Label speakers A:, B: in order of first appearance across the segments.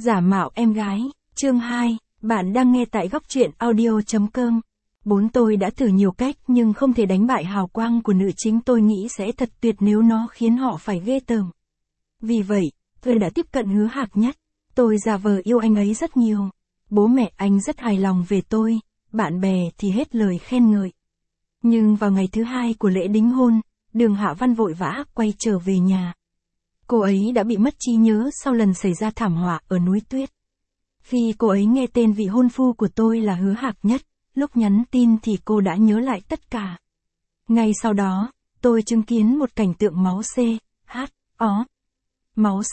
A: Giả mạo em gái, chương 2, bạn đang nghe tại góc truyện audio.com. Tôi đã thử nhiều cách nhưng không thể đánh bại hào quang của nữ chính, tôi nghĩ sẽ thật tuyệt nếu nó khiến họ phải ghê tởm. Vì vậy, tôi đã tiếp cận Hứa Hạc Nhất. Tôi giả vờ yêu anh ấy rất nhiều. Bố mẹ anh rất hài lòng về tôi, bạn bè thì hết lời khen ngợi. Nhưng vào ngày thứ 2 của lễ đính hôn, Đường Hạ Văn vội vã quay trở về nhà. Cô ấy đã bị mất trí nhớ sau lần xảy ra thảm họa ở núi tuyết. Khi cô ấy nghe tên vị hôn phu của tôi là Hứa Hạc Nhất, lúc nhắn tin thì cô đã nhớ lại tất cả. Ngay sau đó, tôi chứng kiến một cảnh tượng máu C.H.O. Máu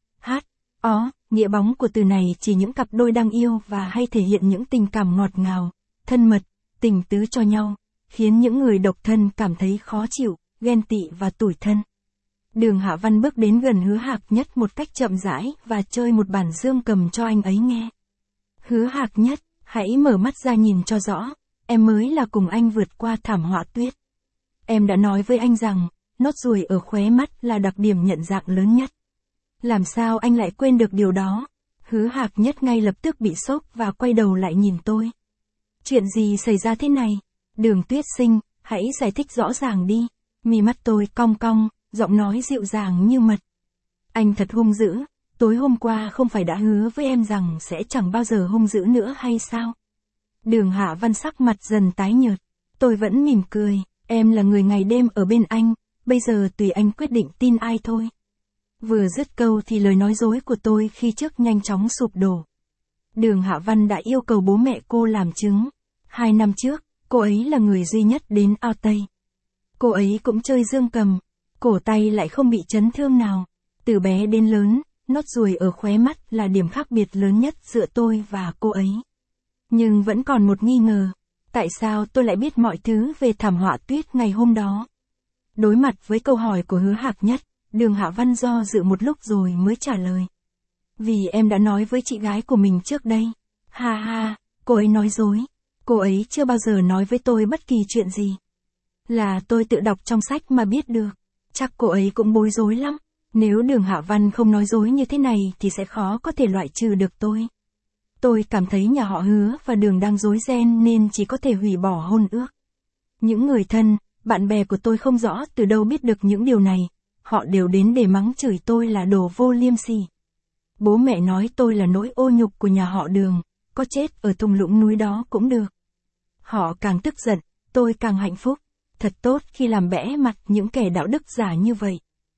A: C.H.O. Nghĩa bóng của từ này chỉ những cặp đôi đang yêu và hay thể hiện những tình cảm ngọt ngào, thân mật, tình tứ cho nhau, khiến những người độc thân cảm thấy khó chịu, ghen tị và tủi thân. Đường Hạ Văn bước đến gần Hứa Hạc Nhất một cách chậm rãi và chơi một bản dương cầm cho anh ấy nghe. Hứa Hạc Nhất, hãy mở mắt ra nhìn cho rõ, em mới là cùng anh vượt qua thảm họa tuyết. Em đã nói với anh rằng, nốt ruồi ở khóe mắt là đặc điểm nhận dạng lớn nhất. Làm sao anh lại quên được điều đó? Hứa Hạc Nhất ngay lập tức bị sốc và quay đầu lại nhìn tôi. Chuyện gì xảy ra thế này? Đường Tuyết Sinh, hãy giải thích rõ ràng đi. Mí mắt tôi cong cong, giọng nói dịu dàng như mật. Anh thật hung dữ, tối hôm qua không phải đã hứa với em rằng sẽ chẳng bao giờ hung dữ nữa hay sao? Đường Hạ Văn sắc mặt dần tái nhợt. Tôi vẫn mỉm cười, em là người ngày đêm ở bên anh, bây giờ tùy anh quyết định tin ai thôi. Vừa dứt câu thì lời nói dối của tôi khi trước nhanh chóng sụp đổ. Đường Hạ Văn đã yêu cầu bố mẹ cô làm chứng. 2 năm trước, cô ấy là người duy nhất đến ao Tây. Cô ấy cũng chơi dương cầm, cổ tay lại không bị chấn thương nào. Từ bé đến lớn, nốt ruồi ở khóe mắt là điểm khác biệt lớn nhất giữa tôi và cô ấy. Nhưng vẫn còn một nghi ngờ, tại sao tôi lại biết mọi thứ về thảm họa tuyết ngày hôm đó? Đối mặt với câu hỏi của Hứa Hạc Nhất, Đường Hạ Văn do dự một lúc rồi mới trả lời. Vì em đã nói với chị gái của mình trước đây. Ha ha, cô ấy nói dối. Cô ấy chưa bao giờ nói với tôi bất kỳ chuyện gì. Là tôi tự đọc trong sách mà biết được. Chắc cô ấy cũng bối rối lắm. Nếu Đường Hạ Văn không nói dối như thế này thì sẽ khó có thể loại trừ được tôi. Tôi cảm thấy nhà họ Hứa và Đường đang rối ren nên chỉ có thể hủy bỏ hôn ước. Những người thân, bạn bè của tôi không rõ từ đâu biết được những điều này. Họ đều đến để mắng chửi tôi là đồ vô liêm sỉ. Bố mẹ nói tôi là nỗi ô nhục của nhà họ Đường, có chết ở thung lũng núi đó cũng được. Họ càng tức giận, tôi càng hạnh phúc. Thật tốt khi làm bẽ mặt những kẻ đạo đức giả như vậy.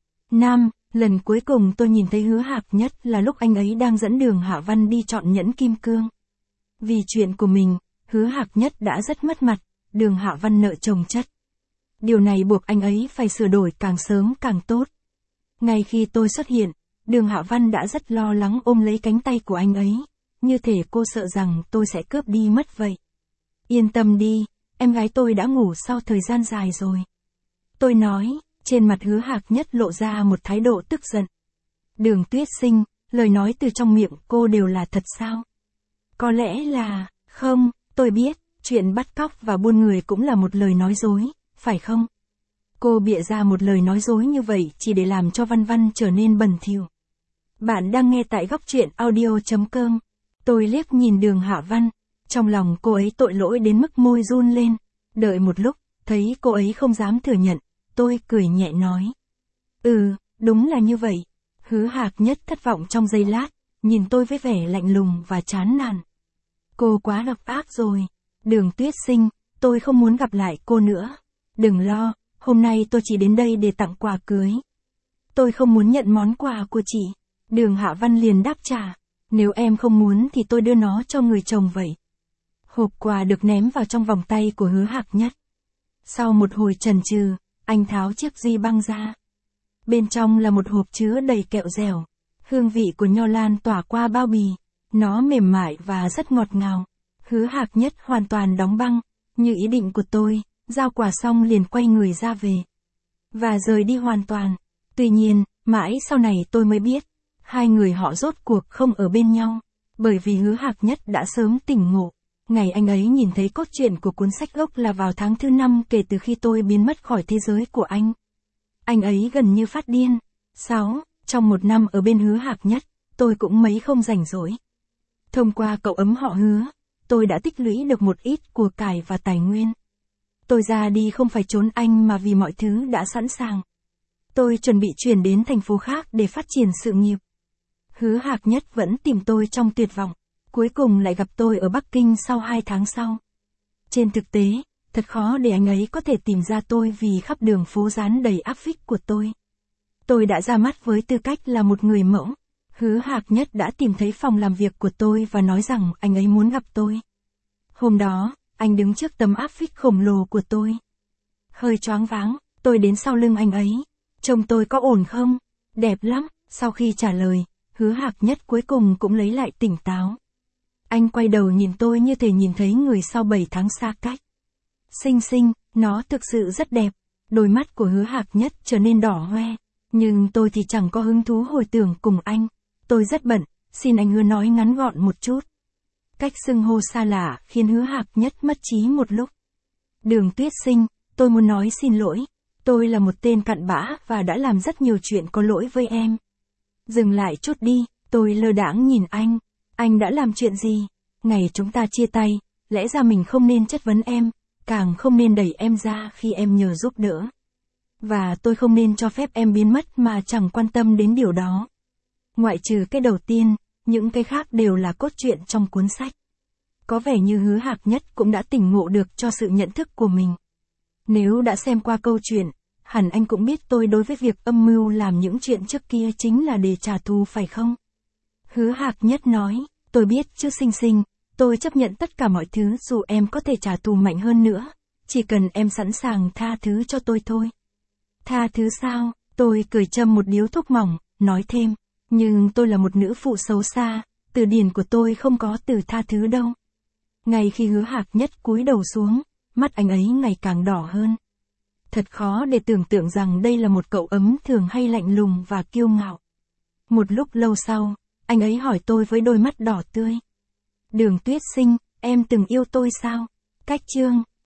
A: Lần cuối cùng tôi nhìn thấy Hứa Hạc Nhất là lúc anh ấy đang dẫn Đường Hạ Văn đi chọn nhẫn kim cương. Vì chuyện của mình, Hứa Hạc Nhất đã rất mất mặt, Đường Hạ Văn nợ chồng chất. Điều này buộc anh ấy phải sửa đổi càng sớm càng tốt. Ngay khi tôi xuất hiện, Đường Hạ Văn đã rất lo lắng ôm lấy cánh tay của anh ấy, như thể cô sợ rằng tôi sẽ cướp đi mất vậy. Yên tâm đi, em gái tôi đã ngủ sau thời gian dài rồi. Tôi nói, trên mặt Hứa Hạc Nhất lộ ra một thái độ tức giận. Đường Tuyết Sinh, lời nói từ trong miệng cô đều là thật sao? Có lẽ là, không, tôi biết, chuyện bắt cóc và buôn người cũng là một lời nói dối, phải không? Cô bịa ra một lời nói dối như vậy chỉ để làm cho Văn Văn trở nên bẩn thỉu. Bạn đang nghe tại góc truyện audio.com. Tôi liếc nhìn Đường Hạ Văn, trong lòng cô ấy tội lỗi đến mức môi run lên. Đợi một lúc, thấy cô ấy không dám thừa nhận, tôi cười nhẹ nói. Đúng là như vậy. Hứa Hạc Nhất thất vọng trong giây lát, nhìn tôi với vẻ lạnh lùng và chán nản. Cô quá độc ác rồi. Đường Tuyết Sinh, tôi không muốn gặp lại cô nữa. Đừng lo, hôm nay tôi chỉ đến đây để tặng quà cưới. Tôi không muốn nhận món quà của chị. Đường Hạ Văn liền đáp trả. Nếu em không muốn thì tôi đưa nó cho người chồng vậy. Hộp quà được ném vào trong vòng tay của Hứa Hạc Nhất. Sau một hồi chần chừ, anh tháo chiếc di băng ra. Bên trong là một hộp chứa đầy kẹo dẻo. Hương vị của nho lan tỏa qua bao bì. Nó mềm mại và rất ngọt ngào. Hứa Hạc Nhất hoàn toàn đóng băng, như ý định của tôi, giao quà xong liền quay người ra về. Và rời đi hoàn toàn. Tuy nhiên, mãi sau này tôi mới biết, hai người họ rốt cuộc không ở bên nhau, bởi vì Hứa Hạc Nhất đã sớm tỉnh ngộ. Ngày anh ấy nhìn thấy cốt truyện của cuốn sách gốc là vào tháng thứ 5 kể từ khi tôi biến mất khỏi thế giới của anh. Anh ấy gần như phát điên. Trong 1 năm ở bên Hứa Hạc Nhất, tôi cũng mấy không rảnh rỗi. Thông qua cậu ấm họ Hứa, tôi đã tích lũy được một ít của cải và tài nguyên. Tôi ra đi không phải trốn anh mà vì mọi thứ đã sẵn sàng. Tôi chuẩn bị chuyển đến thành phố khác để phát triển sự nghiệp. Hứa Hạc Nhất vẫn tìm tôi trong tuyệt vọng. Cuối cùng lại gặp tôi ở Bắc Kinh sau 2 tháng sau. Trên thực tế, thật khó để anh ấy có thể tìm ra tôi vì khắp đường phố dán đầy áp phích của tôi. Tôi đã ra mắt với tư cách là một người mẫu. Hứa Hạc Nhất đã tìm thấy phòng làm việc của tôi và nói rằng anh ấy muốn gặp tôi. Hôm đó, anh đứng trước tấm áp phích khổng lồ của tôi. Hơi choáng váng, tôi đến sau lưng anh ấy. Trông tôi có ổn không? Đẹp lắm. Sau khi trả lời, Hứa Hạc Nhất cuối cùng cũng lấy lại tỉnh táo. Anh quay đầu nhìn tôi như thể nhìn thấy người sau 7 tháng xa cách. Xinh xinh, nó thực sự rất đẹp. Đôi mắt của Hứa Hạc Nhất trở nên đỏ hoe. Nhưng tôi thì chẳng có hứng thú hồi tưởng cùng anh. Tôi rất bận, xin anh Hứa nói ngắn gọn một chút. Cách xưng hô xa lạ khiến Hứa Hạc Nhất mất trí một lúc. Đường Tuyết Sinh, tôi muốn nói xin lỗi. Tôi là một tên cặn bã và đã làm rất nhiều chuyện có lỗi với em. Dừng lại chút đi, tôi lơ đãng nhìn anh. Anh đã làm chuyện gì? Ngày chúng ta chia tay, lẽ ra mình không nên chất vấn em, càng không nên đẩy em ra khi em nhờ giúp đỡ. Và tôi không nên cho phép em biến mất mà chẳng quan tâm đến điều đó. Ngoại trừ cái đầu tiên, những cái khác đều là cốt truyện trong cuốn sách. Có vẻ như Hứa Hạc Nhất cũng đã tỉnh ngộ được cho sự nhận thức của mình. Nếu đã xem qua câu chuyện, hẳn anh cũng biết tôi đối với việc âm mưu làm những chuyện trước kia chính là để trả thù phải không? Hứa Hạc Nhất nói, tôi biết chứ Sinh Sinh, tôi chấp nhận tất cả mọi thứ dù em có thể trả thù mạnh hơn nữa, chỉ cần em sẵn sàng tha thứ cho tôi thôi. Tha thứ sao? Tôi cười châm một điếu thuốc mỏng, nói thêm, nhưng tôi là một nữ phụ xấu xa, từ điển của tôi không có từ tha thứ đâu. Ngay khi Hứa Hạc Nhất cúi đầu xuống, mắt anh ấy ngày càng đỏ hơn. Thật khó để tưởng tượng rằng đây là một cậu ấm thường hay lạnh lùng và kiêu ngạo. Một lúc lâu sau, anh ấy hỏi tôi với đôi mắt đỏ tươi. Đường Tuyết Sinh, em từng yêu tôi sao? Cách chương